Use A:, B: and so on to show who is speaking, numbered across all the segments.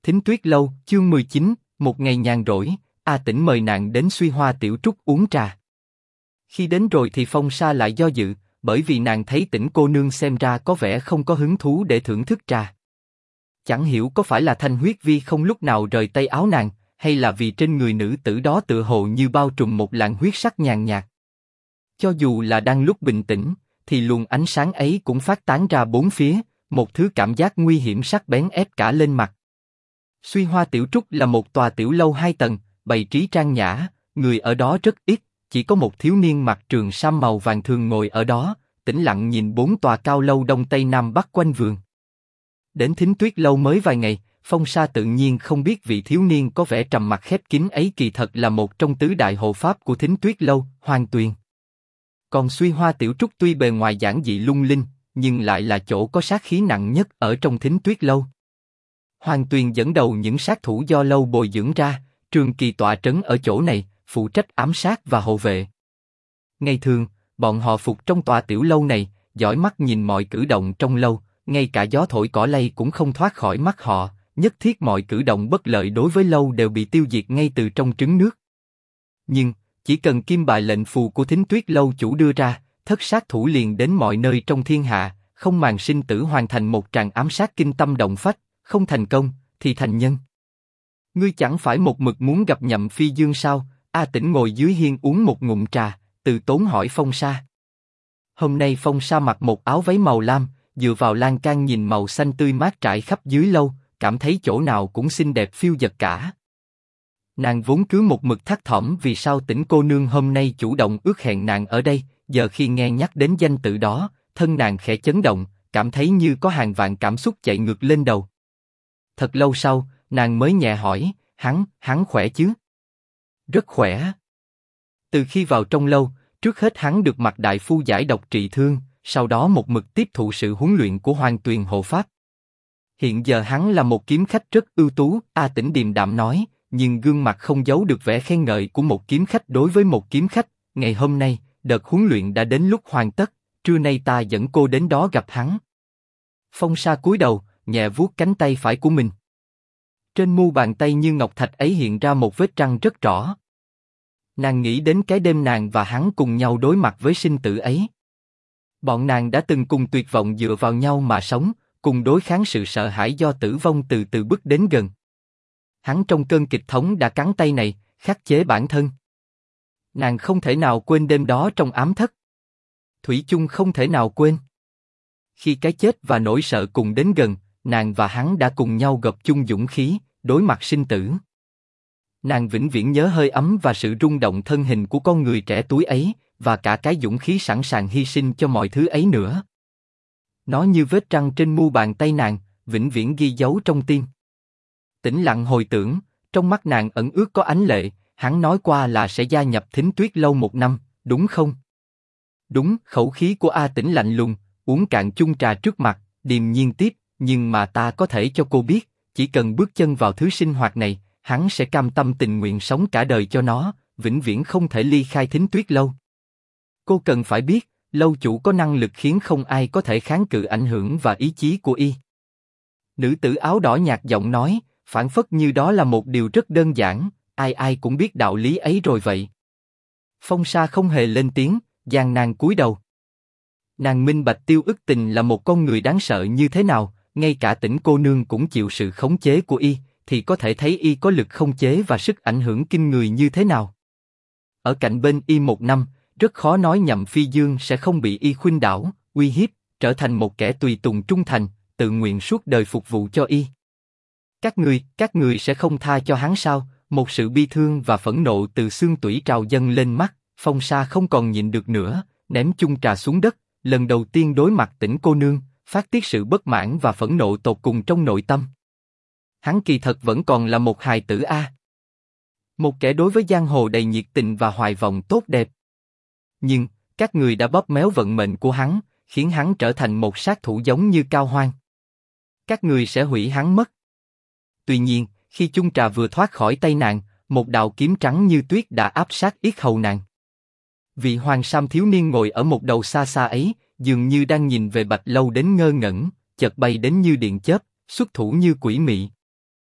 A: Thính Tuyết Lâu, chương 19, một ngày nhàn rỗi, A Tĩnh mời nàng đến Xuy Hoa Tiểu Trúc uống trà. Khi đến rồi thì Phong Sa lại do dự, bởi vì nàng thấy Tĩnh cô nương xem ra có vẻ không có hứng thú để thưởng thức trà. Chẳng hiểu có phải là Thanh Huyết Vi không lúc nào rời tay áo nàng, hay là vì trên người nữ tử đó tựa hồ như bao trùm một làn huyết sắc nhàn nhạt. Cho dù là đang lúc bình tĩnh, thì luồng ánh sáng ấy cũng phát tán ra bốn phía, một thứ cảm giác nguy hiểm sắc bén ép cả lên mặt. Xuy Hoa Tiểu Trúc là một tòa tiểu lâu 2 tầng, bày trí trang nhã, người ở đó rất ít, chỉ có một thiếu niên mặc trường sam màu vàng thường ngồi ở đó, tĩnh lặng nhìn 4 tòa cao lâu đông tây nam bắc quanh vườn. Đến Thính Tuyết Lâu mới vài ngày, Phong Sa tự nhiên không biết vị thiếu niên có vẻ trầm mặc khép kín ấy kỳ thật là một trong tứ đại hộ pháp của Thính Tuyết Lâu, Hoàng Tuyền. Còn Xuy Hoa Tiểu Trúc tuy bề ngoài giản dị lung linh, nhưng lại là chỗ có sát khí nặng nhất ở trong Thính Tuyết Lâu. Hoàng Tuyền dẫn đầu những sát thủ do lâu bồi dưỡng ra, trường kỳ tọa trấn ở chỗ này, phụ trách ám sát và hộ vệ. Ngày thường, bọn họ phục trong tòa tiểu lâu này, dõi mắt nhìn mọi cử động trong lâu, ngay cả gió thổi cỏ lay cũng không thoát khỏi mắt họ, nhất thiết mọi cử động bất lợi đối với lâu đều bị tiêu diệt ngay từ trong trứng nước. Nhưng, chỉ cần kim bài lệnh phù của Thính Tuyết Lâu chủ đưa ra, thất sát thủ liền đến mọi nơi trong thiên hạ, không màng sinh tử hoàn thành một tràng ám sát kinh tâm động phách, không thành công, thì thành nhân. Ngươi chẳng phải một mực muốn gặp Nhậm Phi Dương sao? A Tĩnh ngồi dưới hiên uống một ngụm trà, từ tốn hỏi Phong Sa. Hôm nay Phong Sa mặc một áo váy màu lam, dựa vào lan can nhìn màu xanh tươi mát trải khắp dưới lâu, cảm thấy chỗ nào cũng xinh đẹp phiêu dật cả. Nàng vốn cứ một mực thắc thỏm vì sao Tĩnh cô nương hôm nay chủ động ước hẹn nàng ở đây, giờ khi nghe nhắc đến danh tự đó, thân nàng khẽ chấn động, cảm thấy như có hàng vạn cảm xúc chạy ngược lên đầu. Thật lâu sau, nàng mới nhẹ hỏi, hắn khỏe chứ? Rất khỏe. Từ khi vào trong lâu, trước hết hắn được Mạc đại phu giải độc trị thương, sau đó một mực tiếp thụ sự huấn luyện của Hoàng Tuyền hộ pháp. Hiện giờ hắn là một kiếm khách rất ưu tú, A Tĩnh điềm đạm nói, nhưng gương mặt không giấu được vẻ khen ngợi của một kiếm khách đối với một kiếm khách. Ngày hôm nay, đợt huấn luyện đã đến lúc hoàn tất, trưa nay ta dẫn cô đến đó gặp hắn. Phong Sa cúi đầu, nhẹ vuốt cánh tay phải của mình. Trên mu bàn tay như ngọc thạch ấy hiện ra một vết răng rất rõ. Nàng nghĩ đến cái đêm nàng và hắn cùng nhau đối mặt với sinh tử ấy. Bọn nàng đã từng cùng tuyệt vọng dựa vào nhau mà sống, cùng đối kháng sự sợ hãi do tử vong từ từ bước đến gần. Hắn trong cơn kịch thống đã cắn tay này, khắc chế bản thân. Nàng không thể nào quên đêm đó trong ám thất. Thủy chung không thể nào quên. Khi cái chết và nỗi sợ cùng đến gần, nàng và hắn đã cùng nhau gộp chung dũng khí, đối mặt sinh tử. Nàng vĩnh viễn nhớ hơi ấm và sự rung động thân hình của con người trẻ tuổi ấy, và cả cái dũng khí sẵn sàng hy sinh cho mọi thứ ấy nữa. Nó như vết răng trên mu bàn tay nàng, vĩnh viễn ghi dấu trong tim. Tĩnh lặng hồi tưởng, trong mắt nàng ẩn ước có ánh lệ, hắn nói qua là sẽ gia nhập Thính Tuyết Lâu 1 năm, đúng không? Đúng, khẩu khí của A Tĩnh lạnh lùng, uống cạn chung trà trước mặt, điềm nhiên tiếp, nhưng mà ta có thể cho cô biết, chỉ cần bước chân vào thứ sinh hoạt này, hắn sẽ cam tâm tình nguyện sống cả đời cho nó, vĩnh viễn không thể ly khai Thính Tuyết Lâu. Cô cần phải biết, lâu chủ có năng lực khiến không ai có thể kháng cự ảnh hưởng và ý chí của y. Nữ tử áo đỏ nhạt giọng nói, phảng phất như đó là một điều rất đơn giản, ai cũng biết đạo lý ấy rồi vậy. Phong Sa không hề lên tiếng, gian nan cúi đầu. Nàng minh bạch Tiêu Ức Tình là một con người đáng sợ như thế nào, ngay cả Tĩnh cô nương cũng chịu sự khống chế của y, thì có thể thấy y có lực khống chế và sức ảnh hưởng kinh người như thế nào. Ở cạnh bên y 1 năm, rất khó nói Nhậm Phi Dương sẽ không bị y khuynh đảo, uy hiếp, trở thành một kẻ tùy tùng trung thành, tự nguyện suốt đời phục vụ cho y. Các người sẽ không tha cho hắn sao? Một sự bi thương và phẫn nộ từ xương tủy trào dâng lên mắt, Phong Sa không còn nhịn được nữa, ném chung trà xuống đất, lần đầu tiên đối mặt Tĩnh cô nương, phát tiết sự bất mãn và phẫn nộ tột cùng trong nội tâm. Hắn kỳ thật vẫn còn là một hài tử a, một kẻ đối với giang hồ đầy nhiệt tình và hoài vọng tốt đẹp. Nhưng các người đã bóp méo vận mệnh của hắn, khiến hắn trở thành một sát thủ giống như Cao Hoan. Các người sẽ hủy hắn mất. Tuy nhiên, khi chung trà vừa thoát khỏi tay nàng, một đạo kiếm trắng như tuyết đã áp sát yết hầu nàng. Vị hoàng sam thiếu niên ngồi ở một đầu xa xa ấy, dường như đang nhìn về Bạch Lâu đến ngơ ngẩn, chợt bay đến như điện chớp, xuất thủ như quỷ mị.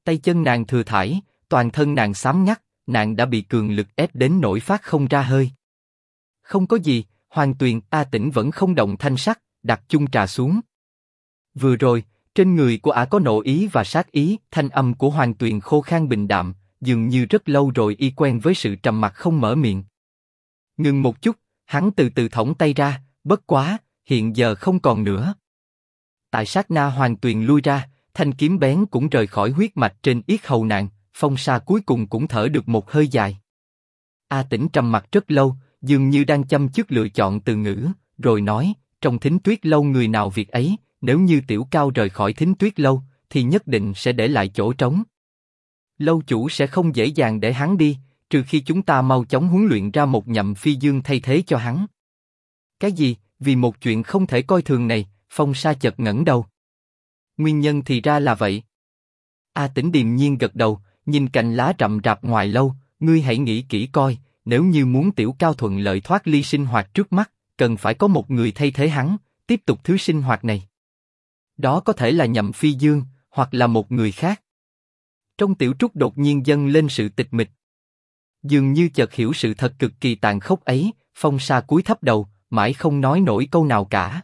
A: Tay chân nàng thừa thãi, toàn thân nàng xám ngắt, nàng đã bị cường lực ép đến nỗi phát không ra hơi. Không có gì, Hoàng Tuyền. A Tĩnh vẫn không động thanh sắc, đặt chung trà xuống. Vừa rồi, trên người của ả có nộ ý và sát ý. Thanh âm của Hoàng Tuyền khô khan bình đạm, dường như rất lâu rồi y quen với sự trầm mặc không mở miệng. Ngừng một chút, hắn từ từ thõng tay ra, bất quá, hiện giờ không còn nữa. Tại sát na Hoàng Tuyền lui ra, thanh kiếm bén cũng rời khỏi huyết mạch trên yết hầu nàng. Phong Sa cuối cùng cũng thở được một hơi dài. A Tĩnh trầm mặc rất lâu, dường như đang chăm chút lựa chọn từ ngữ, rồi nói: trong Thính Tuyết lâu người nào việc ấy, nếu như Tiểu Cao rời khỏi Thính Tuyết lâu, thì nhất định sẽ để lại chỗ trống. Lâu chủ sẽ không dễ dàng để hắn đi, trừ khi chúng ta mau chóng huấn luyện ra một Nhậm Phi Dương thay thế cho hắn. Cái gì? Vì một chuyện không thể coi thường này? Phong Sa chợt ngẩng đầu. Nguyên nhân thì ra là vậy. A Tĩnh điềm nhiên gật đầu, nhìn cành lá rậm rạp ngoài lâu, ngươi hãy nghĩ kỹ coi, nếu như muốn Tiểu Cao thuận lợi thoát ly sinh hoạt trước mắt, cần phải có một người thay thế hắn, tiếp tục thứ sinh hoạt này. Đó có thể là Nhậm Phi Dương, hoặc là một người khác. Trong Tiểu Trúc đột nhiên dâng lên sự tịch mịch. Dường như chợt hiểu sự thật cực kỳ tàn khốc ấy, Phong Sa cúi thấp đầu, mãi không nói nổi câu nào cả.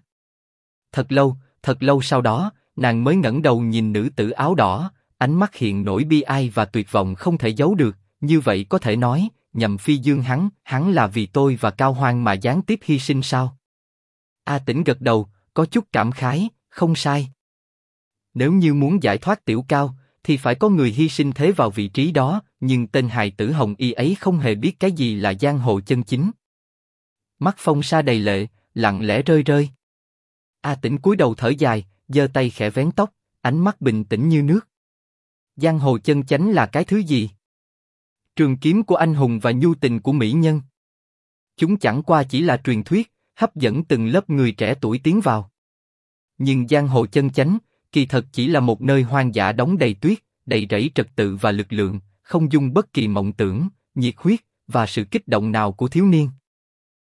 A: Thật lâu sau đó, nàng mới ngẩng đầu nhìn nữ tử áo đỏ, ánh mắt hiện nỗi bi ai và tuyệt vọng không thể giấu được. Như vậy có thể nói, Nhậm Phi Dương hắn là vì tôi và Cao Hoang mà gián tiếp hy sinh sao? A Tĩnh gật đầu, có chút cảm khái, không sai. Nếu như muốn giải thoát Tiểu Cao, thì phải có người hy sinh thế vào vị trí đó, nhưng tên hài tử Hồng Y ấy không hề biết cái gì là giang hồ chân chính. Mắt Phong Sa đầy lệ, lặng lẽ rơi rơi. A Tĩnh cúi đầu thở dài, giơ tay khẽ vén tóc, ánh mắt bình tĩnh như nước. Giang hồ chân chánh là cái thứ gì? Trường kiếm của anh hùng và nhu tình của mỹ nhân. Chúng chẳng qua chỉ là truyền thuyết, hấp dẫn từng lớp người trẻ tuổi tiến vào. Nhưng giang hồ chân chánh, kỳ thật chỉ là một nơi hoang dã đóng đầy tuyết, đầy rẫy trật tự và lực lượng, không dung bất kỳ mộng tưởng, nhiệt huyết và sự kích động nào của thiếu niên.